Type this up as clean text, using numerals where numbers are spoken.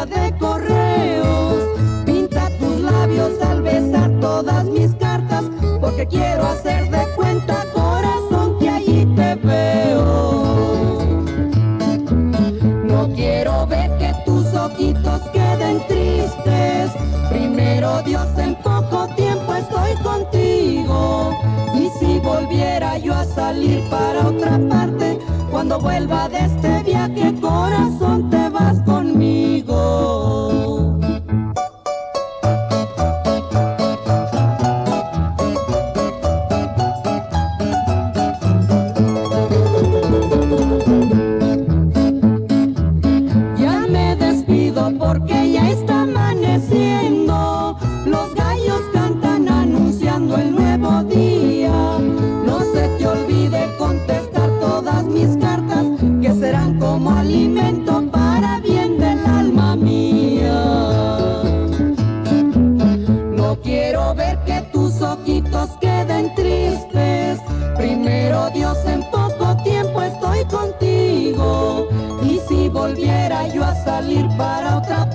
de correos. Pinta tus labios al besar todas mis cartas, porque quiero hacer de cuenta, corazón, que allí te veo. No quiero ver que tus ojitos queden tristes. Primero Dios, en poco tiempo estoy contigo. Y si volviera yo a salir para otra parte, cuando vuelva de este viaje, corazón, te vas conmigo. Ya me despido porque ya está amaneciendo. Los gallos cantan anunciando el nuevo día. No se te olvide contestar todas mis cartas, que serán como alimento para bien del alma mía. No quiero ver que tus ojitos queden tristes. Primero Dios, en poco tiempo estoy contigo. Y si volviera yo a salir para otra